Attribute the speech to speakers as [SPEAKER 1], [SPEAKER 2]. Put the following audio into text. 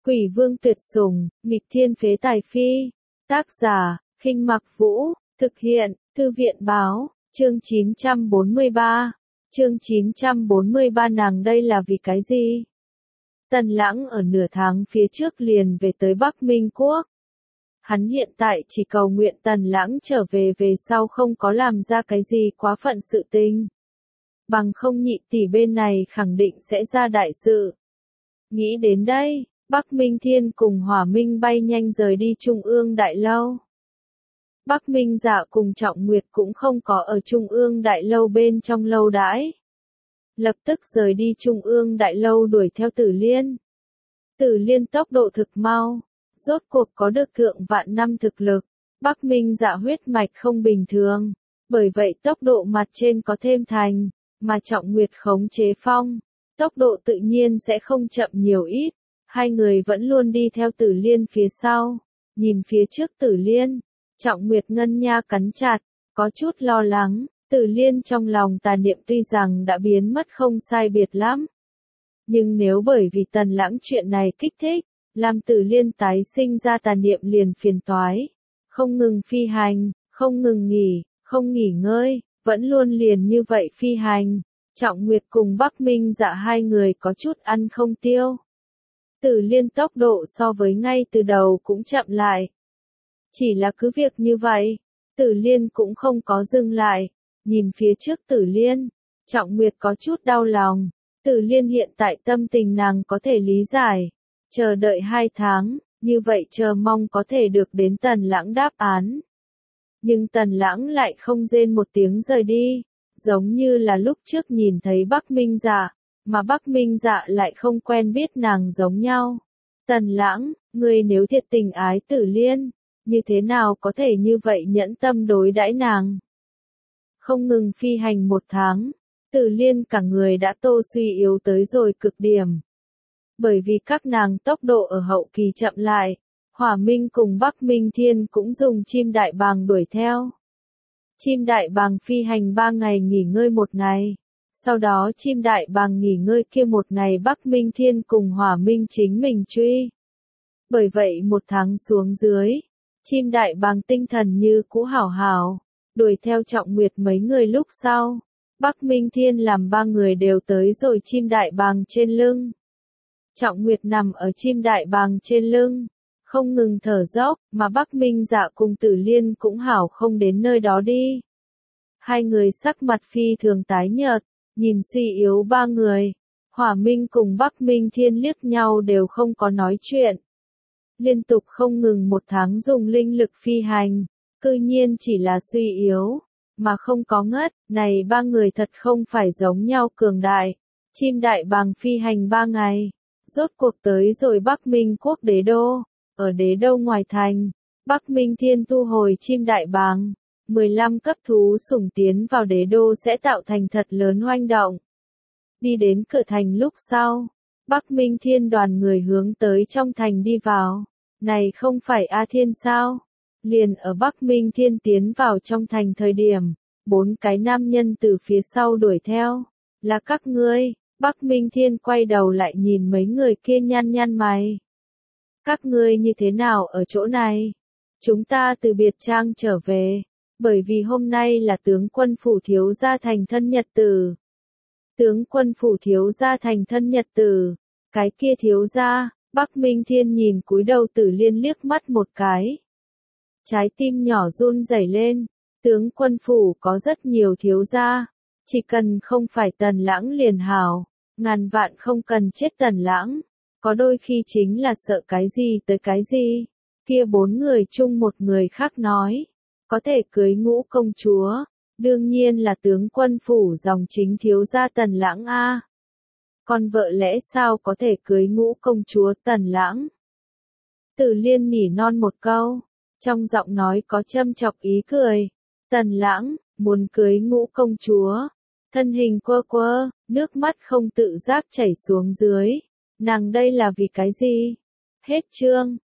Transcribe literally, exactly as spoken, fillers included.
[SPEAKER 1] Quỷ vương tuyệt sủng, nghịch thiên phế tài phi. Tác giả, Khinh Mặc Vũ, thực hiện, Thư viện báo, chương chín trăm bốn mươi ba. Chương chín trăm bốn mươi ba nàng đây là vì cái gì? Tần Lãng ở nửa tháng phía trước liền về tới Bắc Minh Quốc. Hắn hiện tại chỉ cầu nguyện Tần Lãng trở về về sau không có làm ra cái gì quá phận sự tình. Bằng không nhị tỷ bên này khẳng định sẽ ra đại sự. Nghĩ đến đây, Bắc Minh Thiên cùng Hỏa Minh bay nhanh rời đi Trung ương Đại Lâu. Bắc Minh Dạ cùng Trọng Nguyệt cũng không có ở Trung ương Đại Lâu bên trong lâu đãi. Lập tức rời đi Trung ương Đại Lâu đuổi theo Tử Liên. Tử Liên tốc độ thực mau, rốt cuộc có được thượng vạn năm thực lực. Bắc Minh Dạ huyết mạch không bình thường, bởi vậy tốc độ mặt trên có thêm thành, mà Trọng Nguyệt khống chế phong, tốc độ tự nhiên sẽ không chậm nhiều ít. Hai người vẫn luôn đi theo Tử Liên phía sau, nhìn phía trước Tử Liên, Trọng Nguyệt ngân nha cắn chặt, có chút lo lắng. Tử Liên trong lòng tà niệm tuy rằng đã biến mất không sai biệt lắm, nhưng nếu bởi vì Tần Lãng chuyện này kích thích, làm Tử Liên tái sinh ra tà niệm liền phiền toái, không ngừng phi hành, không ngừng nghỉ, không nghỉ ngơi, vẫn luôn liền như vậy phi hành. Trọng Nguyệt cùng Bắc Minh Dạ hai người có chút ăn không tiêu. Tử Liên tốc độ so với ngay từ đầu cũng chậm lại. Chỉ là cứ việc như vậy, Tử Liên cũng không có dừng lại. Nhìn phía trước Tử Liên, Trọng Nguyệt có chút đau lòng. Tử Liên hiện tại tâm tình nàng có thể lý giải. Chờ đợi hai tháng, như vậy chờ mong có thể được đến Tần Lãng đáp án. Nhưng Tần Lãng lại không rên một tiếng rời đi, giống như là lúc trước nhìn thấy Bắc Minh Dạ, mà Bắc Minh Dạ lại không quen biết nàng giống nhau. Tần Lãng, ngươi nếu thiệt tình ái Tử Liên, như thế nào có thể như vậy nhẫn tâm đối đãi nàng? Không ngừng phi hành một tháng, Tử Liên cả người đã tô suy yếu tới rồi cực điểm. Bởi vì các nàng tốc độ ở hậu kỳ chậm lại, Hỏa Minh cùng Bắc Minh Thiên cũng dùng chim đại bàng đuổi theo. Chim đại bàng phi hành ba ngày nghỉ ngơi một ngày, sau đó chim đại bàng nghỉ ngơi kia một ngày Bắc Minh Thiên cùng Hỏa Minh chính mình truy. Bởi vậy một tháng xuống dưới, chim đại bàng tinh thần như cũ hảo hảo. Đuổi theo Trọng Nguyệt mấy người lúc sau, Bắc Minh Thiên làm ba người đều tới rồi chim đại bàng trên lưng. Trọng Nguyệt nằm ở chim đại bàng trên lưng, không ngừng thở dốc, mà Bắc Minh Dạ cùng Tử Liên cũng hảo không đến nơi đó đi. Hai người sắc mặt phi thường tái nhợt, nhìn suy yếu ba người, Hỏa Minh cùng Bắc Minh Thiên liếc nhau đều không có nói chuyện. Liên tục không ngừng một tháng dùng linh lực phi hành. Cư nhiên chỉ là suy yếu, mà không có ngất, này ba người thật không phải giống nhau cường đại. Chim đại bàng phi hành ba ngày, rốt cuộc tới rồi Bắc Minh Quốc đế đô, ở đế đô ngoài thành, Bắc Minh Thiên thu hồi chim đại bàng, mười lăm cấp thú sủng tiến vào đế đô sẽ tạo thành thật lớn hoành động. Đi đến cửa thành lúc sau, Bắc Minh Thiên đoàn người hướng tới trong thành đi vào, này không phải A Thiên sao? Liền ở Bắc Minh Thiên tiến vào trong thành thời điểm, bốn cái nam nhân từ phía sau đuổi theo, là các ngươi. Bắc Minh Thiên quay đầu lại nhìn mấy người kia nhăn nhăn mày. Các ngươi như thế nào ở chỗ này? Chúng ta từ biệt trang trở về, bởi vì hôm nay là tướng quân phủ thiếu gia thành thân nhật tử. Tướng quân phủ thiếu gia thành thân nhật tử, cái kia thiếu gia, Bắc Minh Thiên nhìn cúi đầu Tử Liên liếc mắt một cái. Trái tim nhỏ run rẩy lên, tướng quân phủ có rất nhiều thiếu gia, chỉ cần không phải Tần Lãng liền hảo, ngàn vạn không cần chết Tần Lãng, có đôi khi chính là sợ cái gì tới cái gì. Kia bốn người chung một người khác nói, có thể cưới Ngũ công chúa, đương nhiên là tướng quân phủ dòng chính thiếu gia Tần Lãng a. Còn vợ lẽ sao có thể cưới Ngũ công chúa Tần Lãng? Tử Liên nỉ non một câu. Trong giọng nói có châm chọc ý cười. Tần Lãng, muốn cưới Ngũ công chúa. Thân hình quơ quơ, nước mắt không tự giác chảy xuống dưới. Nàng đây là vì cái gì? Hết chương.